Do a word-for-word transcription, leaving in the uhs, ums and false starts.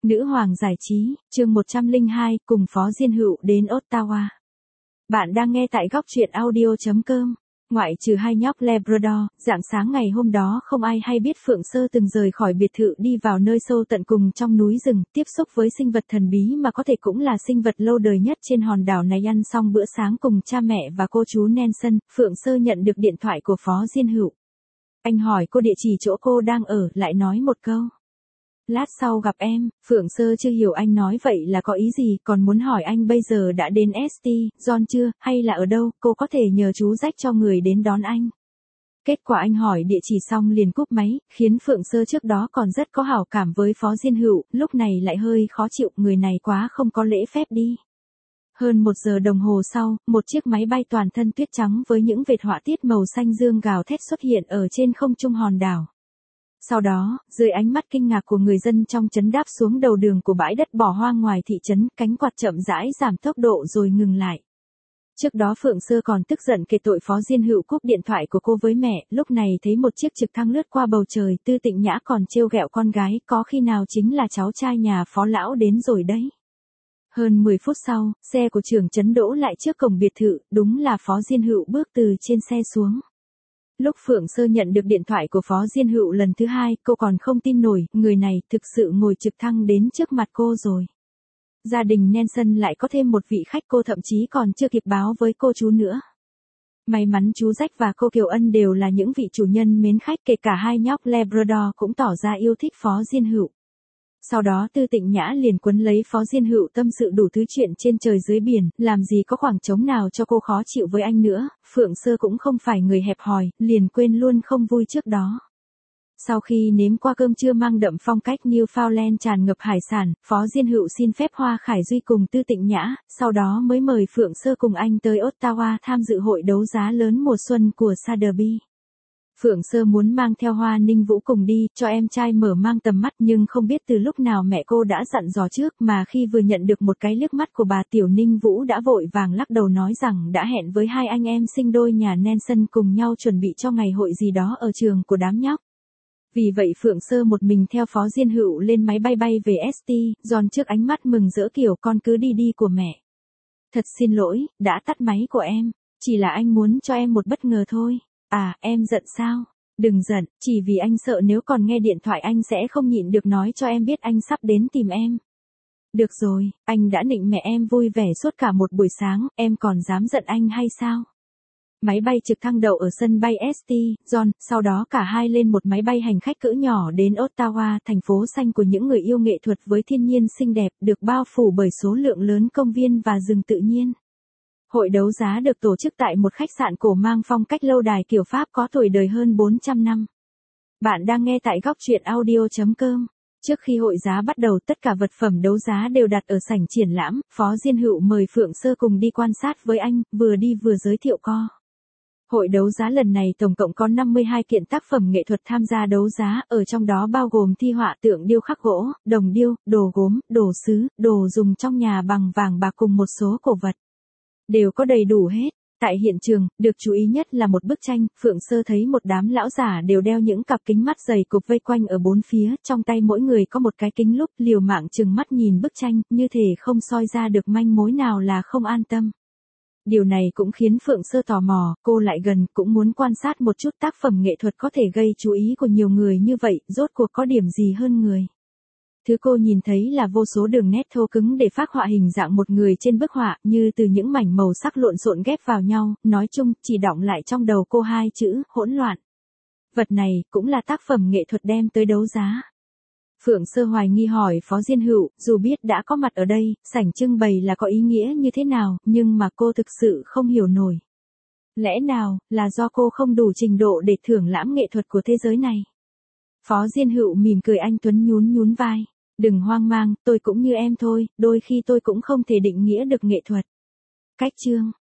Nữ hoàng giải trí, chương một trăm lẻ hai, cùng Phó Diên Hựu đến Ottawa. Bạn đang nghe tại góc truyện audio chấm com. Ngoại trừ hai nhóc Labrador, rạng sáng ngày hôm đó không ai hay biết Phượng Sơ từng rời khỏi biệt thự đi vào nơi sâu tận cùng trong núi rừng, tiếp xúc với sinh vật thần bí mà có thể cũng là sinh vật lâu đời nhất trên hòn đảo này. Ăn xong bữa sáng cùng cha mẹ và cô chú Nelson, Phượng Sơ nhận được điện thoại của Phó Diên Hựu. Anh hỏi cô địa chỉ chỗ cô đang ở, lại nói một câu: lát sau gặp em. Phượng Sơ chưa hiểu anh nói vậy là có ý gì, còn muốn hỏi anh bây giờ đã đến Saint John chưa, hay là ở đâu, cô có thể nhờ chú Jack cho người đến đón anh. Kết quả anh hỏi địa chỉ xong liền cúp máy, khiến Phượng Sơ trước đó còn rất có hảo cảm với Phó Diên Hựu, lúc này lại hơi khó chịu, người này quá không có lễ phép đi. Hơn một giờ đồng hồ sau, một chiếc máy bay toàn thân tuyết trắng với những vệt họa tiết màu xanh dương gào thét xuất hiện ở trên không trung hòn đảo. Sau đó, dưới ánh mắt kinh ngạc của người dân trong trấn đáp xuống đầu đường của bãi đất bỏ hoang ngoài thị trấn, cánh quạt chậm rãi giảm tốc độ rồi ngừng lại. Trước đó Phượng Sơ còn tức giận kể tội Phó Diên Hựu cúp điện thoại của cô với mẹ, lúc này thấy một chiếc trực thăng lướt qua bầu trời, Tư Tịnh Nhã còn trêu ghẹo con gái, có khi nào chính là cháu trai nhà Phó lão đến rồi đấy. Hơn mười phút sau, xe của trưởng trấn đỗ lại trước cổng biệt thự, đúng là Phó Diên Hựu bước từ trên xe xuống. Lúc Phượng Sơ nhận được điện thoại của Phó Diên Hựu lần thứ hai, cô còn không tin nổi, người này thực sự ngồi trực thăng đến trước mặt cô rồi. Gia đình Nelson lại có thêm một vị khách, cô thậm chí còn chưa kịp báo với cô chú nữa. May mắn chú Jack và cô Kiều Ân đều là những vị chủ nhân mến khách, kể cả hai nhóc Labrador cũng tỏ ra yêu thích Phó Diên Hựu. Sau đó Tư Tịnh Nhã liền quấn lấy Phó Diên Hựu tâm sự đủ thứ chuyện trên trời dưới biển, làm gì có khoảng trống nào cho cô khó chịu với anh nữa. Phượng Sơ cũng không phải người hẹp hòi, liền quên luôn không vui trước đó. Sau khi nếm qua cơm trưa mang đậm phong cách Newfoundland tràn ngập hải sản, Phó Diên Hựu xin phép Hoa Khải Duy cùng Tư Tịnh Nhã, sau đó mới mời Phượng Sơ cùng anh tới Ottawa tham dự hội đấu giá lớn mùa xuân của Sotheby's. Phượng Sơ muốn mang theo Hoa Ninh Vũ cùng đi, cho em trai mở mang tầm mắt, nhưng không biết từ lúc nào mẹ cô đã dặn dò trước, mà khi vừa nhận được một cái liếc mắt của bà Tiểu Ninh Vũ đã vội vàng lắc đầu nói rằng đã hẹn với hai anh em sinh đôi nhà Nelson cùng nhau chuẩn bị cho ngày hội gì đó ở trường của đám nhóc. Vì vậy Phượng Sơ một mình theo Phó Diên Hựu lên máy bay bay về Saint John trước ánh mắt mừng rỡ kiểu con cứ đi đi của mẹ. Thật xin lỗi, đã tắt máy của em, chỉ là anh muốn cho em một bất ngờ thôi. À, em giận sao? Đừng giận, chỉ vì anh sợ nếu còn nghe điện thoại anh sẽ không nhịn được nói cho em biết anh sắp đến tìm em. Được rồi, anh đã nịnh mẹ em vui vẻ suốt cả một buổi sáng, em còn dám giận anh hay sao? Máy bay trực thăng đậu ở sân bay Saint John, sau đó cả hai lên một máy bay hành khách cỡ nhỏ đến Ottawa, thành phố xanh của những người yêu nghệ thuật với thiên nhiên xinh đẹp, được bao phủ bởi số lượng lớn công viên và rừng tự nhiên. Hội đấu giá được tổ chức tại một khách sạn cổ mang phong cách lâu đài kiểu Pháp có tuổi đời hơn bốn trăm năm. Bạn đang nghe tại góc truyện audio chấm com. Trước khi hội giá bắt đầu, tất cả vật phẩm đấu giá đều đặt ở sảnh triển lãm. Phó Diên Hựu mời Phượng Sơ cùng đi quan sát với anh, vừa đi vừa giới thiệu co. Hội đấu giá lần này tổng cộng có năm mươi hai kiện tác phẩm nghệ thuật tham gia đấu giá, ở trong đó bao gồm thi họa, tượng điêu khắc gỗ, đồng điêu, đồ gốm, đồ sứ, đồ dùng trong nhà bằng vàng bạc cùng một số cổ vật. Đều có đầy đủ hết. Tại hiện trường, được chú ý nhất là một bức tranh, Phượng Sơ thấy một đám lão giả đều đeo những cặp kính mắt dày cục vây quanh ở bốn phía, trong tay mỗi người có một cái kính lúp, liều mạng chừng mắt nhìn bức tranh, như thể không soi ra được manh mối nào là không an tâm. Điều này cũng khiến Phượng Sơ tò mò, cô lại gần, cũng muốn quan sát một chút tác phẩm nghệ thuật có thể gây chú ý của nhiều người như vậy, rốt cuộc có điểm gì hơn người. Thứ cô nhìn thấy là vô số đường nét thô cứng để phác họa hình dạng một người trên bức họa, như từ những mảnh màu sắc lộn xộn ghép vào nhau, nói chung, chỉ đọng lại trong đầu cô hai chữ, hỗn loạn. Vật này, cũng là tác phẩm nghệ thuật đem tới đấu giá. Phượng Sơ hoài nghi hỏi Phó Diên Hựu, dù biết đã có mặt ở đây, sảnh trưng bày là có ý nghĩa như thế nào, nhưng mà cô thực sự không hiểu nổi. Lẽ nào, là do cô không đủ trình độ để thưởng lãm nghệ thuật của thế giới này? Phó Diên Hựu mỉm cười, anh tuấn nhún nhún vai. Đừng hoang mang, tôi cũng như em thôi, đôi khi tôi cũng không thể định nghĩa được nghệ thuật. Cách chương.